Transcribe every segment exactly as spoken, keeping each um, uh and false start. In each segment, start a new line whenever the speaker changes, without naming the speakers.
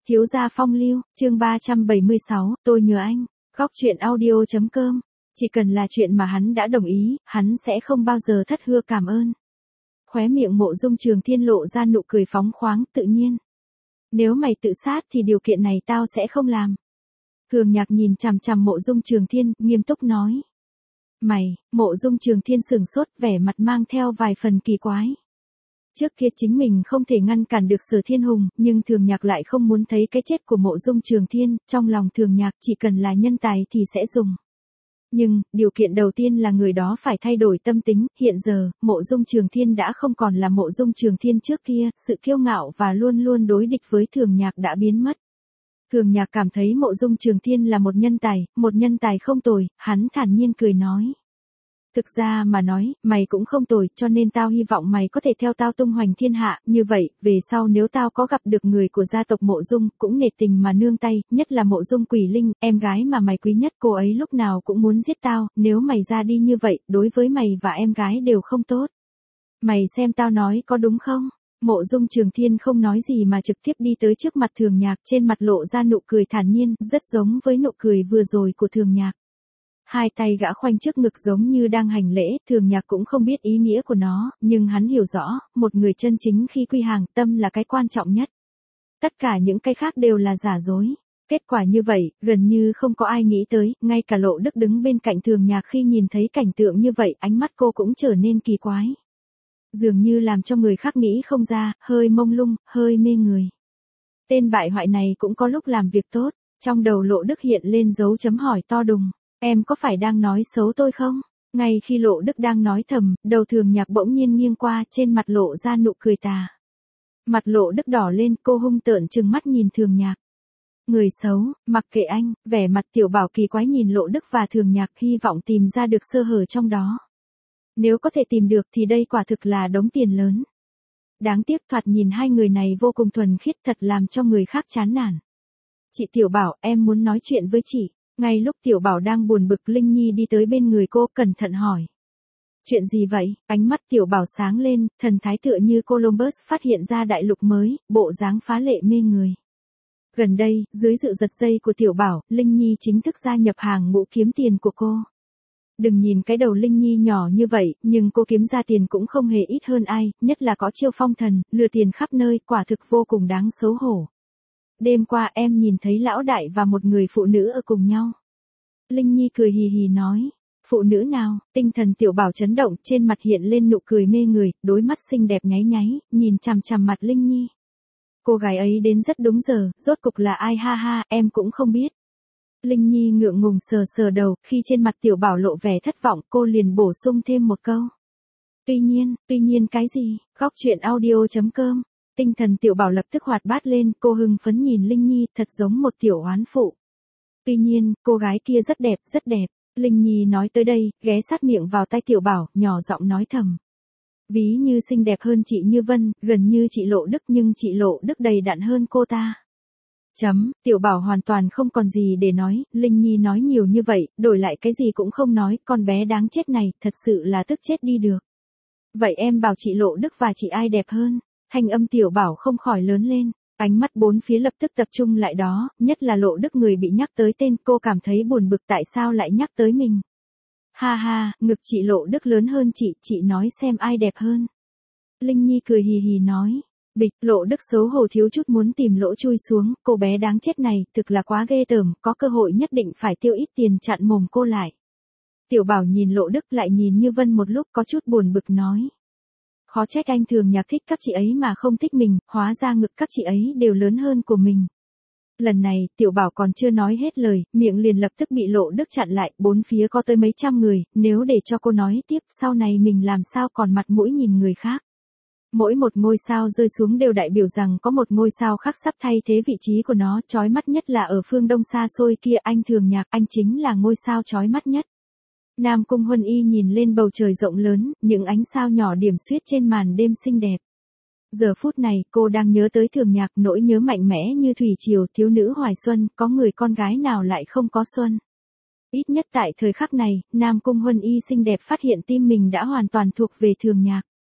Thiếu gia phong lưu, chương ba trăm bảy mươi sáu, tôi nhớ anh. Góc truyện audio.com. Chỉ cần là chuyện mà hắn đã đồng ý, hắn sẽ không bao giờ thất hứa cảm ơn. Khóe miệng Mộ Dung Trường Thiên lộ ra nụ cười phóng khoáng tự nhiên. Nếu mày tự sát thì điều kiện này tao sẽ không làm. Thường Nhạc nhìn chằm chằm Mộ Dung Trường Thiên, nghiêm túc nói. Mày, Mộ Dung Trường Thiên sửng sốt, vẻ mặt mang theo vài phần kỳ quái. Trước kia chính mình không thể ngăn cản được Sở Thiên Hùng, nhưng Thường Nhạc lại không muốn thấy cái chết của Mộ Dung Trường Thiên, trong lòng Thường Nhạc chỉ cần là nhân tài thì sẽ dùng. Nhưng, điều kiện đầu tiên là người đó phải thay đổi tâm tính, hiện giờ, Mộ Dung Trường Thiên đã không còn là Mộ Dung Trường Thiên trước kia, sự kiêu ngạo và luôn luôn đối địch với Thường Nhạc đã biến mất. Thường Nhạc cảm thấy Mộ Dung Trường Thiên là một nhân tài, một nhân tài không tồi, hắn thản nhiên cười nói. Thực ra mà nói, mày cũng không tồi, cho nên tao hy vọng mày có thể theo tao tung hoành thiên hạ, như vậy, về sau nếu tao có gặp được người của gia tộc Mộ Dung, cũng nể tình mà nương tay, nhất là Mộ Dung Quỷ Linh, em gái mà mày quý nhất, cô ấy lúc nào cũng muốn giết tao, nếu mày ra đi như vậy, đối với mày và em gái đều không tốt. Mày xem tao nói có đúng không? Mộ Dung Trường Thiên không nói gì mà trực tiếp đi tới trước mặt Thường Nhạc, trên mặt lộ ra nụ cười thản nhiên, rất giống với nụ cười vừa rồi của Thường Nhạc. Hai tay gã khoanh trước ngực giống như đang hành lễ, Thường Nhạc cũng không biết ý nghĩa của nó, nhưng hắn hiểu rõ, một người chân chính khi quy hàng, tâm là cái quan trọng nhất. Tất cả những cái khác đều là giả dối. Kết quả như vậy, gần như không có ai nghĩ tới, ngay cả Lộ Đức đứng bên cạnh Thường Nhạc khi nhìn thấy cảnh tượng như vậy, ánh mắt cô cũng trở nên kỳ quái. Dường như làm cho người khác nghĩ không ra, hơi mông lung, hơi mê người. Tên bại hoại này cũng có lúc làm việc tốt, trong đầu Lộ Đức hiện lên dấu chấm hỏi to đùng. Em có phải đang nói xấu tôi không? Ngay khi Lộ Đức đang nói thầm, đầu Thường Nhạc bỗng nhiên nghiêng qua, trên mặt lộ ra nụ cười tà. Mặt Lộ Đức đỏ lên, cô hung tợn trừng mắt nhìn Thường Nhạc. Người xấu, mặc kệ anh, vẻ mặt Tiểu Bảo kỳ quái nhìn Lộ Đức và Thường Nhạc, hy vọng tìm ra được sơ hở trong đó. Nếu có thể tìm được thì đây quả thực là đống tiền lớn. Đáng tiếc thoạt nhìn hai người này vô cùng thuần khiết, thật làm cho người khác chán nản. Chị Tiểu Bảo, em muốn nói chuyện với chị. Ngay lúc Tiểu Bảo đang buồn bực, Linh Nhi đi tới bên người cô, cẩn thận hỏi. Chuyện gì vậy? Ánh mắt Tiểu Bảo sáng lên, thần thái tựa như Columbus phát hiện ra đại lục mới, bộ dáng phá lệ mê người. Gần đây, dưới sự giật dây của Tiểu Bảo, Linh Nhi chính thức gia nhập hàng ngũ kiếm tiền của cô. Đừng nhìn cái đầu Linh Nhi nhỏ như vậy, nhưng cô kiếm ra tiền cũng không hề ít hơn ai, nhất là có chiêu phong thần, lừa tiền khắp nơi, quả thực vô cùng đáng xấu hổ. Đêm qua em nhìn thấy lão đại và một người phụ nữ ở cùng nhau. Linh Nhi cười hì hì nói. Phụ nữ nào? Tinh thần Tiểu Bảo chấn động, trên mặt hiện lên nụ cười mê người, đôi mắt xinh đẹp nháy nháy, nhìn chằm chằm mặt Linh Nhi. Cô gái ấy đến rất đúng giờ, rốt cục là ai? Ha ha, em cũng không biết. Linh Nhi ngượng ngùng sờ sờ đầu, khi trên mặt Tiểu Bảo lộ vẻ thất vọng, cô liền bổ sung thêm một câu. Tuy nhiên, tuy nhiên cái gì? Góc truyện audio.com. Tinh thần Tiểu Bảo lập tức hoạt bát lên, cô hưng phấn nhìn Linh Nhi, thật giống một tiểu oán phụ. Tuy nhiên, cô gái kia rất đẹp, rất đẹp. Linh Nhi nói tới đây, ghé sát miệng vào tay Tiểu Bảo, nhỏ giọng nói thầm. Ví như xinh đẹp hơn chị Như Vân, gần như chị Lộ Đức, nhưng chị Lộ Đức đầy đặn hơn cô ta. Chấm, Tiểu Bảo hoàn toàn không còn gì để nói, Linh Nhi nói nhiều như vậy, đổi lại cái gì cũng không nói, con bé đáng chết này, thật sự là tức chết đi được. Vậy em bảo chị Lộ Đức và chị ai đẹp hơn? Thanh âm Tiểu Bảo không khỏi lớn lên, ánh mắt bốn phía lập tức tập trung lại đó, nhất là Lộ Đức người bị nhắc tới tên, cô cảm thấy buồn bực tại sao lại nhắc tới mình. Ha ha, ngực chị Lộ Đức lớn hơn chị, chị nói xem ai đẹp hơn. Linh Nhi cười hì hì nói. Bịch, Lộ Đức xấu hổ thiếu chút muốn tìm lỗ chui xuống, cô bé đáng chết này, thực là quá ghê tởm, có cơ hội nhất định phải tiêu ít tiền chặn mồm cô lại. Tiểu Bảo nhìn Lộ Đức lại nhìn Như Vân một lúc có chút buồn bực nói. Khó trách anh Thường Nhạc thích các chị ấy mà không thích mình, hóa ra ngực các chị ấy đều lớn hơn của mình. Lần này, Tiểu Bảo còn chưa nói hết lời, miệng liền lập tức bị Lộ Đức chặn lại, bốn phía có tới mấy trăm người, nếu để cho cô nói tiếp, sau này mình làm sao còn mặt mũi nhìn người khác. Mỗi một ngôi sao rơi xuống đều đại biểu rằng có một ngôi sao khác sắp thay thế vị trí của nó, chói mắt nhất là ở phương đông xa xôi kia, anh Thường Nhạc, anh chính là ngôi sao chói mắt nhất. Nam Cung Huân Y nhìn lên bầu trời rộng lớn, những ánh sao nhỏ điểm xuyết trên màn đêm xinh đẹp. Giờ phút này, cô đang nhớ tới Thường Nhạc, nỗi nhớ mạnh mẽ như thủy triều, thiếu nữ hoài xuân, có người con gái nào lại không có xuân. Ít nhất tại thời khắc này, Nam Cung Huân Y xinh đẹp phát hiện tim mình đã hoàn toàn thuộc về Thường Nhạc.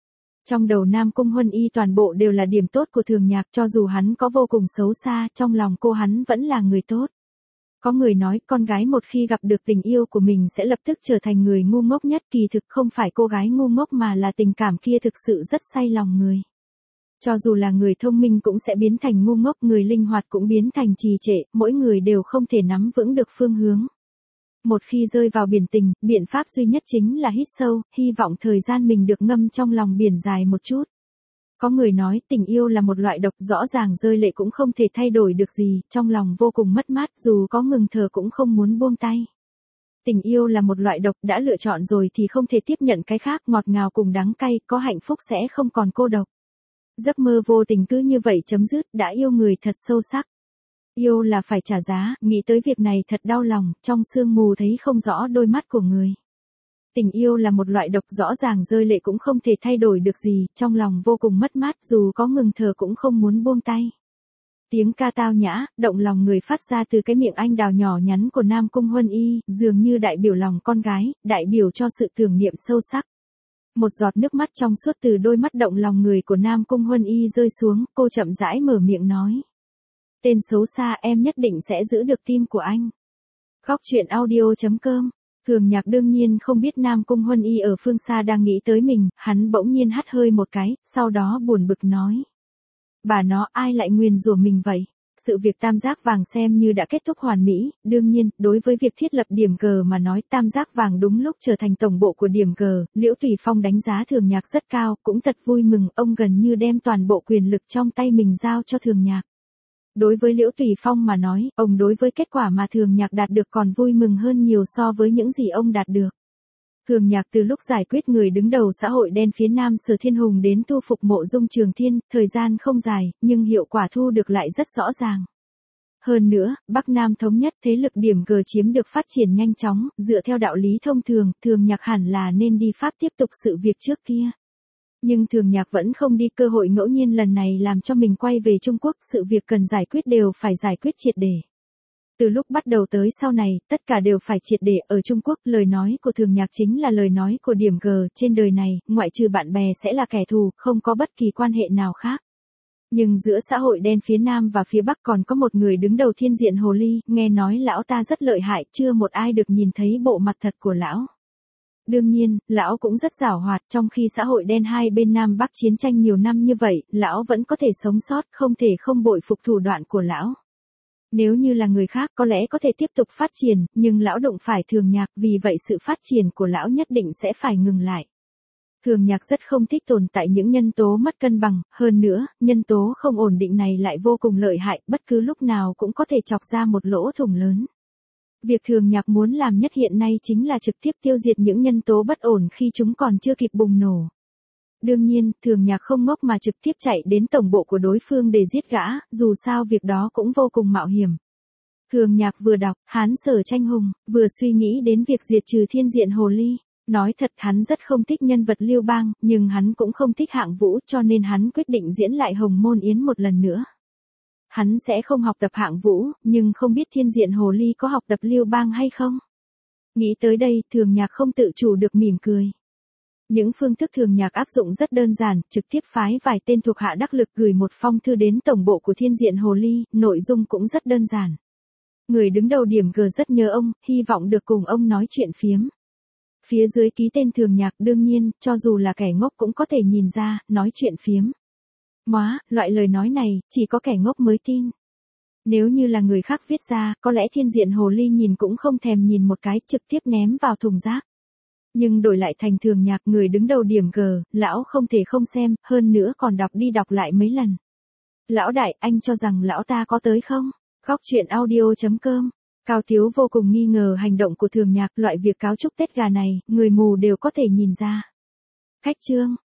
Trong đầu Nam Cung Huân Y toàn bộ đều là điểm tốt của Thường Nhạc, cho dù hắn có vô cùng xấu xa, trong lòng cô hắn vẫn là người tốt. Có người nói con gái một khi gặp được tình yêu của mình sẽ lập tức trở thành người ngu ngốc nhất, kỳ thực không phải cô gái ngu ngốc mà là tình cảm kia thực sự rất say lòng người. Cho dù là người thông minh cũng sẽ biến thành ngu ngốc, người linh hoạt cũng biến thành trì trệ, mỗi người đều không thể nắm vững được phương hướng. Một khi rơi vào biển tình, biện pháp duy nhất chính là hít sâu, hy vọng thời gian mình được ngâm trong lòng biển dài một chút. Có người nói tình yêu là một loại độc, rõ ràng rơi lệ cũng không thể thay đổi được gì, trong lòng vô cùng mất mát, dù có ngừng thở cũng không muốn buông tay. Tình yêu là một loại độc, đã lựa chọn rồi thì không thể tiếp nhận cái khác, ngọt ngào cùng đắng cay, có hạnh phúc sẽ không còn cô độc. Giấc mơ vô tình cứ như vậy chấm dứt, đã yêu người thật sâu sắc. Yêu là phải trả giá, nghĩ tới việc này thật đau lòng, trong sương mù thấy không rõ đôi mắt của người. Tình yêu là một loại độc, rõ ràng rơi lệ cũng không thể thay đổi được gì, trong lòng vô cùng mất mát, dù có ngừng thở cũng không muốn buông tay. Tiếng ca tao nhã, động lòng người phát ra từ cái miệng anh đào nhỏ nhắn của Nam Cung Huân Y, dường như đại biểu lòng con gái, đại biểu cho sự tưởng niệm sâu sắc. Một giọt nước mắt trong suốt từ đôi mắt động lòng người của Nam Cung Huân Y rơi xuống, cô chậm rãi mở miệng nói. Tên xấu xa, em nhất định sẽ giữ được tim của anh. Khóc chuyện audio chấm com. Thường Nhạc đương nhiên không biết Nam Cung Huân Y ở phương xa đang nghĩ tới mình, hắn bỗng nhiên hắt hơi một cái, sau đó buồn bực nói. Bà nó, ai lại nguyền rủa mình vậy? Sự việc tam giác vàng xem như đã kết thúc hoàn mỹ, đương nhiên, đối với việc thiết lập điểm cờ mà nói tam giác vàng đúng lúc trở thành tổng bộ của điểm cờ, Liễu Tùy Phong đánh giá Thường Nhạc rất cao, cũng thật vui mừng, ông gần như đem toàn bộ quyền lực trong tay mình giao cho Thường Nhạc. Đối với Liễu Tùy Phong mà nói, ông đối với kết quả mà Thường Nhạc đạt được còn vui mừng hơn nhiều so với những gì ông đạt được. Thường Nhạc từ lúc giải quyết người đứng đầu xã hội đen phía Nam Sở Thiên Hùng đến tu phục Mộ Dung Trường Thiên, thời gian không dài, nhưng hiệu quả thu được lại rất rõ ràng. Hơn nữa, Bắc Nam thống nhất, thế lực điểm cờ chiếm được phát triển nhanh chóng, dựa theo đạo lý thông thường, Thường Nhạc hẳn là nên đi Pháp tiếp tục sự việc trước kia. Nhưng Thường Nhạc vẫn không đi, cơ hội ngẫu nhiên lần này làm cho mình quay về Trung Quốc, sự việc cần giải quyết đều phải giải quyết triệt để. Từ lúc bắt đầu tới sau này, tất cả đều phải triệt để, ở Trung Quốc, lời nói của Thường Nhạc chính là lời nói của điểm cờ, trên đời này, ngoại trừ bạn bè sẽ là kẻ thù, không có bất kỳ quan hệ nào khác. Nhưng giữa xã hội đen phía Nam và phía Bắc còn có một người đứng đầu Thiên Diện Hồ Ly, nghe nói lão ta rất lợi hại, chưa một ai được nhìn thấy bộ mặt thật của lão. Đương nhiên, lão cũng rất giảo hoạt, trong khi xã hội đen hai bên Nam Bắc chiến tranh nhiều năm như vậy, lão vẫn có thể sống sót, không thể không bội phục thủ đoạn của lão. Nếu như là người khác có lẽ có thể tiếp tục phát triển, nhưng lão đụng phải Thường Nhạc, vì vậy sự phát triển của lão nhất định sẽ phải ngừng lại. Thường Nhạc rất không thích tồn tại những nhân tố mất cân bằng, hơn nữa, nhân tố không ổn định này lại vô cùng lợi hại, bất cứ lúc nào cũng có thể chọc ra một lỗ thủng lớn. Việc Thường Nhạc muốn làm nhất hiện nay chính là trực tiếp tiêu diệt những nhân tố bất ổn khi chúng còn chưa kịp bùng nổ. Đương nhiên, Thường Nhạc không ngốc mà trực tiếp chạy đến tổng bộ của đối phương để giết gã, dù sao việc đó cũng vô cùng mạo hiểm. Thường Nhạc vừa đọc Hán Sở Tranh Hùng, vừa suy nghĩ đến việc diệt trừ Thiên Diện Hồ Ly. Nói thật hắn rất không thích nhân vật Lưu Bang, nhưng hắn cũng không thích Hạng Vũ, cho nên hắn quyết định diễn lại Hồng Môn Yến một lần nữa. Hắn sẽ không học tập Hạng Vũ, nhưng không biết Thiên Diện Hồ Ly có học tập Lưu Bang hay không? Nghĩ tới đây, Thường Nhạc không tự chủ được mỉm cười. Những phương thức Thường Nhạc áp dụng rất đơn giản, trực tiếp phái vài tên thuộc hạ đắc lực gửi một phong thư đến tổng bộ của Thiên Diện Hồ Ly, nội dung cũng rất đơn giản. Người đứng đầu điểm G rất nhớ ông, hy vọng được cùng ông nói chuyện phiếm. Phía dưới ký tên Thường Nhạc, đương nhiên, cho dù là kẻ ngốc cũng có thể nhìn ra, nói chuyện phiếm. Móa, loại lời nói này, chỉ có kẻ ngốc mới tin. Nếu như là người khác viết ra, có lẽ Thiên Diện Hồ Ly nhìn cũng không thèm nhìn một cái, trực tiếp ném vào thùng rác. Nhưng đổi lại thành Thường Nhạc, người đứng đầu điểm G, lão không thể không xem, hơn nữa còn đọc đi đọc lại mấy lần. Lão đại, anh cho rằng lão ta có tới không? Khóc chuyện audio chấm com. Cao Tiếu vô cùng nghi ngờ hành động của Thường Nhạc, loại việc cáo chúc Tết gà này, người mù đều có thể nhìn ra. Khách chương.